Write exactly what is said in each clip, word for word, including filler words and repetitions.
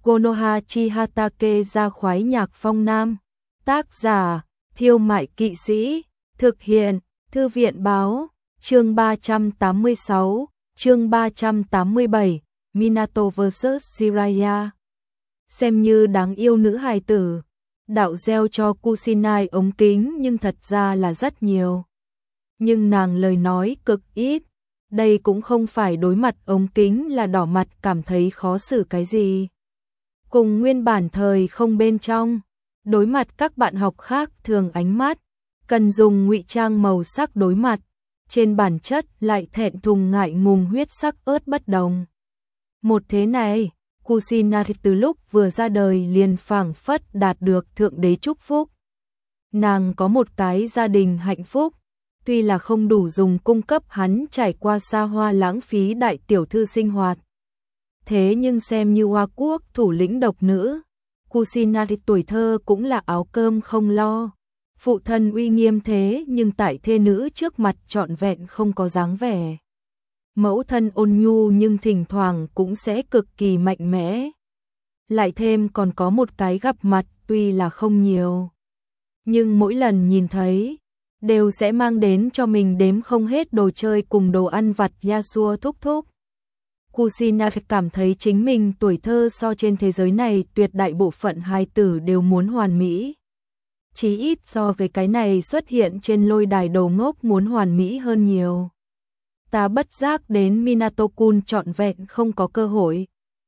Konoha chi Hatake ra khoái nhạc phong nam. Tác giả, Thiêu Mại Kỵ Sĩ. Thực hiện, Thư viện báo. Chương ba trăm tám mươi sáu, chương ba trăm tám mươi bảy, Minato versus Jiraiya. Xem như đáng yêu nữ hài tử. Đạo gieo cho Kusinai ống kính nhưng thật ra là rất nhiều. Nhưng nàng lời nói cực ít. Đây cũng không phải đối mặt ống kính là đỏ mặt cảm thấy khó xử cái gì. Cùng nguyên bản thời không bên trong, đối mặt các bạn học khác thường ánh mắt, cần dùng ngụy trang màu sắc đối mặt, trên bản chất lại thẹn thùng ngại ngùng huyết sắc ớt bất đồng. Một thế này, Kusinai từ lúc vừa ra đời liền phảng phất đạt được thượng đế chúc phúc. Nàng có một cái gia đình hạnh phúc, tuy là không đủ dùng cung cấp hắn trải qua xa hoa lãng phí đại tiểu thư sinh hoạt. Thế nhưng xem như Hoa Quốc thủ lĩnh độc nữ, Kusinai tuổi thơ cũng là áo cơm không lo. Phụ thân uy nghiêm thế nhưng tại thê nữ trước mặt trọn vẹn không có dáng vẻ. Mẫu thân ôn nhu nhưng thỉnh thoảng cũng sẽ cực kỳ mạnh mẽ. Lại thêm còn có một cái gặp mặt tuy là không nhiều, nhưng mỗi lần nhìn thấy, đều sẽ mang đến cho mình đếm không hết đồ chơi cùng đồ ăn vặt Yasuo thúc thúc. Kusinai cảm thấy chính mình tuổi thơ so trên thế giới này tuyệt đại bộ phận hài tử đều muốn hoàn mỹ. Chí ít so với cái này xuất hiện trên lôi đài đầu ngốc muốn hoàn mỹ hơn nhiều. Ta bất giác đến Minato-kun trọn vẹn không có cơ hội.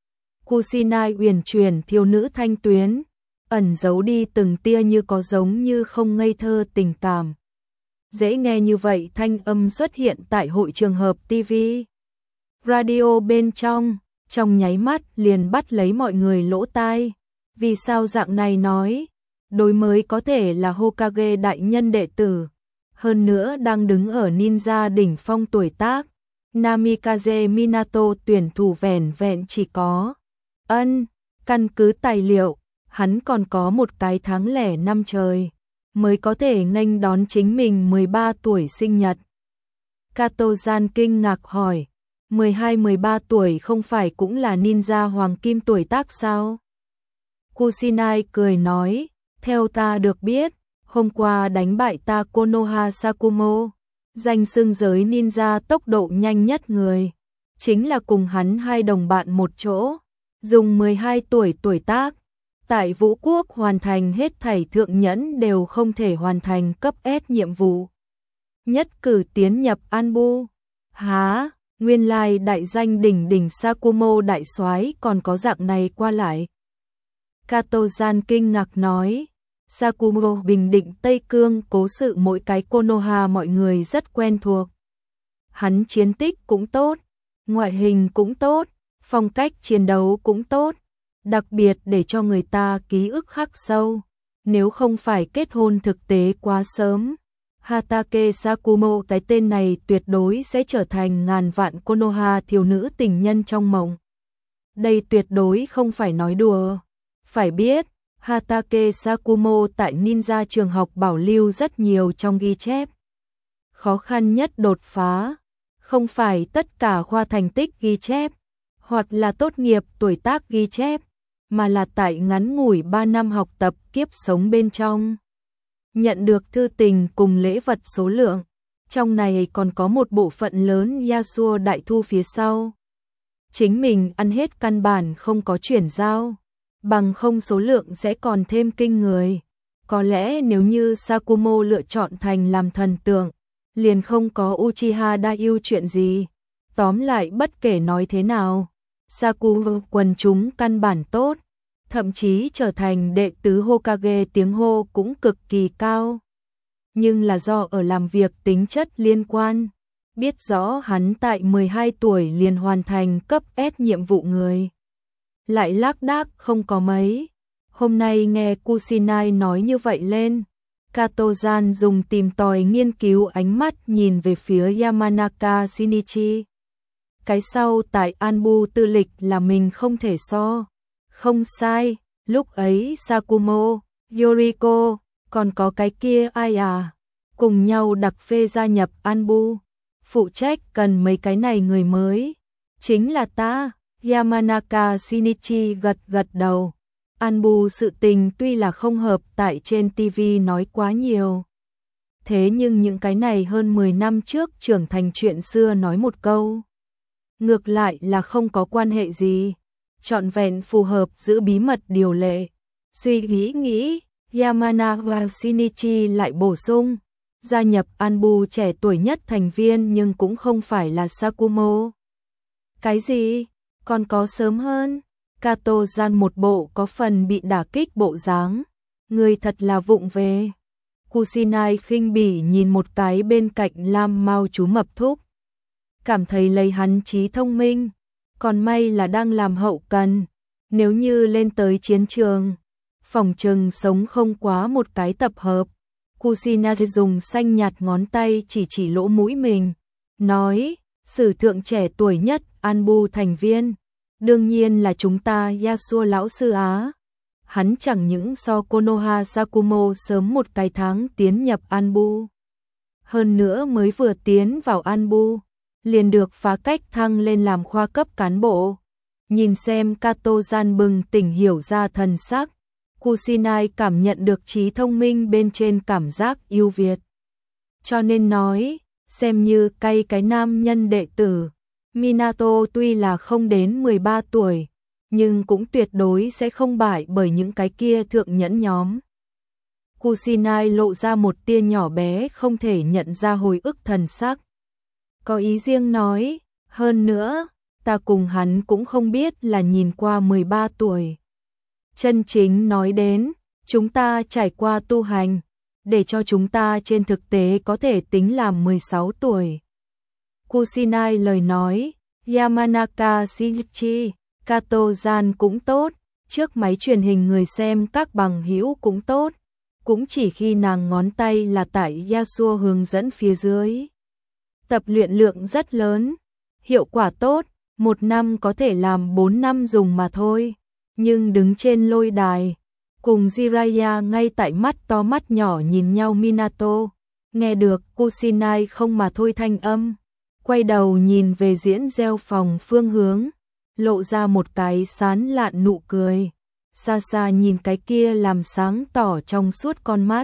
Kusinai uyển chuyển thiếu nữ thanh tuyến, ẩn giấu đi từng tia như có giống như không ngây thơ tình cảm. Dễ nghe như vậy thanh âm xuất hiện tại hội trường hợp ti vi. Radio bên trong, trong nháy mắt liền bắt lấy mọi người lỗ tai. Vì sao dạng này nói? Đối mới có thể là Hokage đại nhân đệ tử. Hơn nữa đang đứng ở ninja đỉnh phong tuổi tác. Namikaze Minato tuyển thủ vẻn vẹn chỉ có. Ân, căn cứ tài liệu, hắn còn có một cái tháng lẻ năm trời. Mới có thể nghênh đón chính mình mười ba tuổi sinh nhật. Kato-san kinh ngạc hỏi. mười hai mười ba tuổi không phải cũng là ninja hoàng kim tuổi tác sao? Kusinai cười nói, theo ta được biết, hôm qua đánh bại ta Konoha Sakumo, danh xưng giới ninja tốc độ nhanh nhất người, chính là cùng hắn hai đồng bạn một chỗ, dùng mười hai tuổi tuổi tác, tại Vũ Quốc hoàn thành hết thảy thượng nhẫn đều không thể hoàn thành cấp S nhiệm vụ. Nhất cử tiến nhập Anbu. Há, nguyên lai đại danh đỉnh đỉnh Sakumo đại soái còn có dạng này qua lại. Kato-san kinh ngạc nói, Sakumo bình định Tây Cương cố sự mỗi cái Konoha mọi người rất quen thuộc. Hắn chiến tích cũng tốt, ngoại hình cũng tốt, phong cách chiến đấu cũng tốt, đặc biệt để cho người ta ký ức khắc sâu. Nếu không phải kết hôn thực tế quá sớm, Hatake Sakumo cái tên này tuyệt đối sẽ trở thành ngàn vạn Konoha thiếu nữ tình nhân trong mộng. Đây tuyệt đối không phải nói đùa. Phải biết, Hatake Sakumo tại ninja trường học bảo lưu rất nhiều trong ghi chép. Khó khăn nhất đột phá, không phải tất cả khoa thành tích ghi chép, hoặc là tốt nghiệp tuổi tác ghi chép, mà là tại ngắn ngủi ba năm học tập kiếp sống bên trong. Nhận được thư tình cùng lễ vật số lượng, trong này còn có một bộ phận lớn Yasuo đại thu phía sau. Chính mình ăn hết căn bản không có chuyển giao, bằng không số lượng sẽ còn thêm kinh người. Có lẽ nếu như Sakumo lựa chọn thành làm thần tượng, liền không có Uchiha Daioh chuyện gì. Tóm lại bất kể nói thế nào, Sakumo quần chúng căn bản tốt, thậm chí trở thành đệ tứ Hokage tiếng hô cũng cực kỳ cao. Nhưng là do ở làm việc tính chất liên quan, biết rõ hắn tại mười hai tuổi liền hoàn thành cấp S nhiệm vụ người. Lại lác đác không có mấy. Hôm nay nghe Kusinai nói như vậy lên, Kato-san dùng tìm tòi nghiên cứu ánh mắt nhìn về phía Yamanaka Shinichi. Cái sau tại Anbu tư lịch là mình không thể so. Không sai, lúc ấy Sakumo, Yoriko, còn có cái kia ai à, cùng nhau đặc phê gia nhập Anbu. Phụ trách cần mấy cái này người mới. Chính là ta, Yamanaka Shinichi gật gật đầu. Anbu sự tình tuy là không hợp tại trên ti vi nói quá nhiều. Thế nhưng những cái này hơn mười năm trước trưởng thành chuyện xưa nói một câu. Ngược lại là không có quan hệ gì. Trọn vẹn phù hợp giữ bí mật điều lệ. Suy nghĩ nghĩ, Yamanaka Shinichi lại bổ sung. Gia nhập Anbu trẻ tuổi nhất thành viên nhưng cũng không phải là Sakumo. Cái gì? Còn có sớm hơn? Kato-gian một bộ có phần bị đả kích bộ dáng. Người thật là vụng về. Kusinai khinh bỉ nhìn một cái bên cạnh Lam Mao chú mập thúc. Cảm thấy lấy hắn trí thông minh. Còn may là đang làm hậu cần. Nếu như lên tới chiến trường, phòng trừng sống không quá một cái tập hợp. Kusinai dùng xanh nhạt ngón tay chỉ chỉ lỗ mũi mình. Nói, sử thượng trẻ tuổi nhất Anbu thành viên. Đương nhiên là chúng ta Yasuo lão sư Á. Hắn chẳng những so Konoha Sakumo sớm một cái tháng tiến nhập Anbu. Hơn nữa mới vừa tiến vào Anbu, liền được phá cách thăng lên làm khoa cấp cán bộ. Nhìn xem Kato-gian bừng tỉnh hiểu ra thần sắc. Kusinai cảm nhận được trí thông minh bên trên cảm giác ưu việt. Cho nên nói, xem như cay cái nam nhân đệ tử. Minato tuy là không đến mười ba tuổi, nhưng cũng tuyệt đối sẽ không bại bởi những cái kia thượng nhẫn nhóm. Kusinai lộ ra một tia nhỏ bé không thể nhận ra hồi ức thần sắc. Có ý riêng nói, hơn nữa, ta cùng hắn cũng không biết là nhìn qua mười ba tuổi. Chân chính nói đến, chúng ta trải qua tu hành, để cho chúng ta trên thực tế có thể tính là mười sáu tuổi. Kusinai lời nói, Yamanaka Shinichi, Kato-gian cũng tốt, trước máy truyền hình người xem các bằng hữu cũng tốt, cũng chỉ khi nàng ngón tay là tại Yasuo hướng dẫn phía dưới. Tập luyện lượng rất lớn, hiệu quả tốt, một năm có thể làm bốn năm dùng mà thôi, nhưng đứng trên lôi đài, cùng Jiraiya ngay tại mắt to mắt nhỏ nhìn nhau Minato, nghe được Kusinai không mà thôi thanh âm. Quay đầu nhìn về diễn gieo phòng phương hướng, lộ ra một cái sán lạn nụ cười, xa xa nhìn cái kia làm sáng tỏ trong suốt con mắt.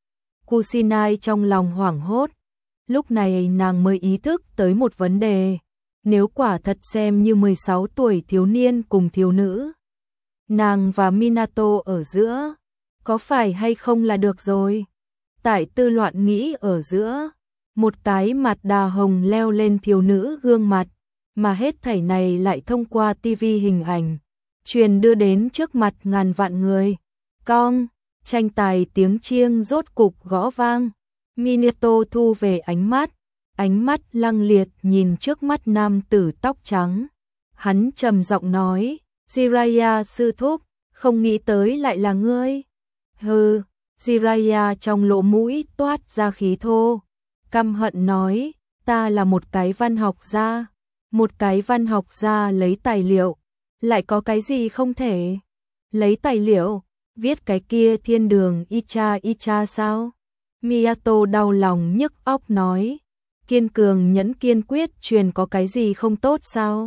Kusinai trong lòng hoảng hốt, lúc này nàng mới ý thức tới một vấn đề, nếu quả thật xem như mười sáu tuổi thiếu niên cùng thiếu nữ, nàng và Minato ở giữa, có phải hay không là được rồi. Tại tư loạn nghĩ ở giữa, một cái mặt đà hồng leo lên thiếu nữ gương mặt, mà hết thảy này lại thông qua tivi hình ảnh, truyền đưa đến trước mặt ngàn vạn người. Cong, tranh tài tiếng chiêng rốt cục gõ vang, Minato thu về ánh mắt, ánh mắt lăng liệt nhìn trước mắt nam tử tóc trắng. Hắn trầm giọng nói, Jiraiya sư thúc, không nghĩ tới lại là ngươi. Hừ, Jiraiya trong lỗ mũi toát ra khí thô. Căm hận nói, ta là một cái văn học gia, một cái văn học gia lấy tài liệu, lại có cái gì không thể? Lấy tài liệu, viết cái kia thiên đường Icha Icha sao? Miyato đau lòng nhức óc nói, kiên cường nhẫn kiên quyết truyền có cái gì không tốt sao?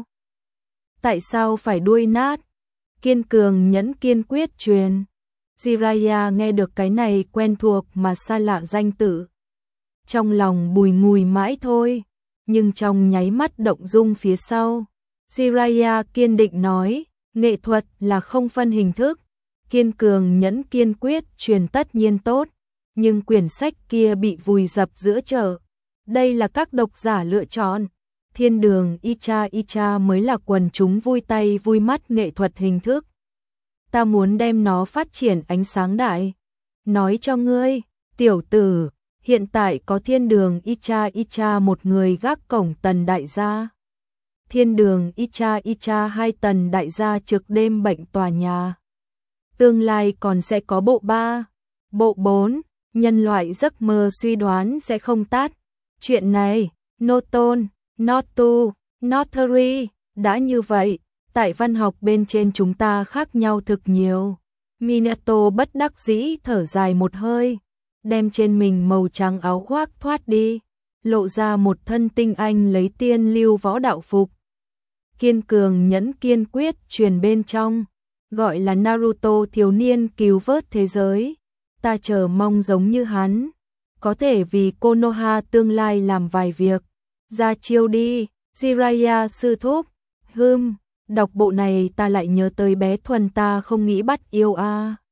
Tại sao phải đuôi nát? Kiên cường nhẫn kiên quyết truyền. Jiraiya nghe được cái này quen thuộc mà xa lạ danh tự. Trong lòng bùi ngùi mãi thôi, nhưng trong nháy mắt động dung phía sau. Jiraiya kiên định nói, nghệ thuật là không phân hình thức, kiên cường nhẫn kiên quyết truyền tất nhiên tốt, nhưng quyển sách kia bị vùi dập giữa chợ. Đây là các độc giả lựa chọn, thiên đường Icha Icha mới là quần chúng vui tay vui mắt nghệ thuật hình thức. Ta muốn đem nó phát triển ánh sáng đại. Nói cho ngươi, tiểu tử, hiện tại có thiên đường Icha Icha một người gác cổng tần đại gia. Thiên đường Icha Icha hai tần đại gia trực đêm bệnh tòa nhà. Tương lai còn sẽ có bộ ba, bộ bốn, nhân loại giấc mơ suy đoán sẽ không tắt. Chuyện này, Noton, Notu, Notary, đã như vậy, tại văn học bên trên chúng ta khác nhau thực nhiều. Minato bất đắc dĩ thở dài một hơi, đem trên mình màu trắng áo khoác thoát đi, lộ ra một thân tinh anh lấy tiên lưu võ đạo phục. kiên cường nhẫn kiên quyết truyền bên trong, gọi là Naruto thiếu niên cứu vớt thế giới. Ta chờ mong giống như hắn, có thể vì Konoha tương lai làm vài việc. Ra chiêu đi, Jiraiya sư thúc. Hừm, đọc bộ này ta lại nhớ tới bé Thuần ta không nghĩ bắt yêu a.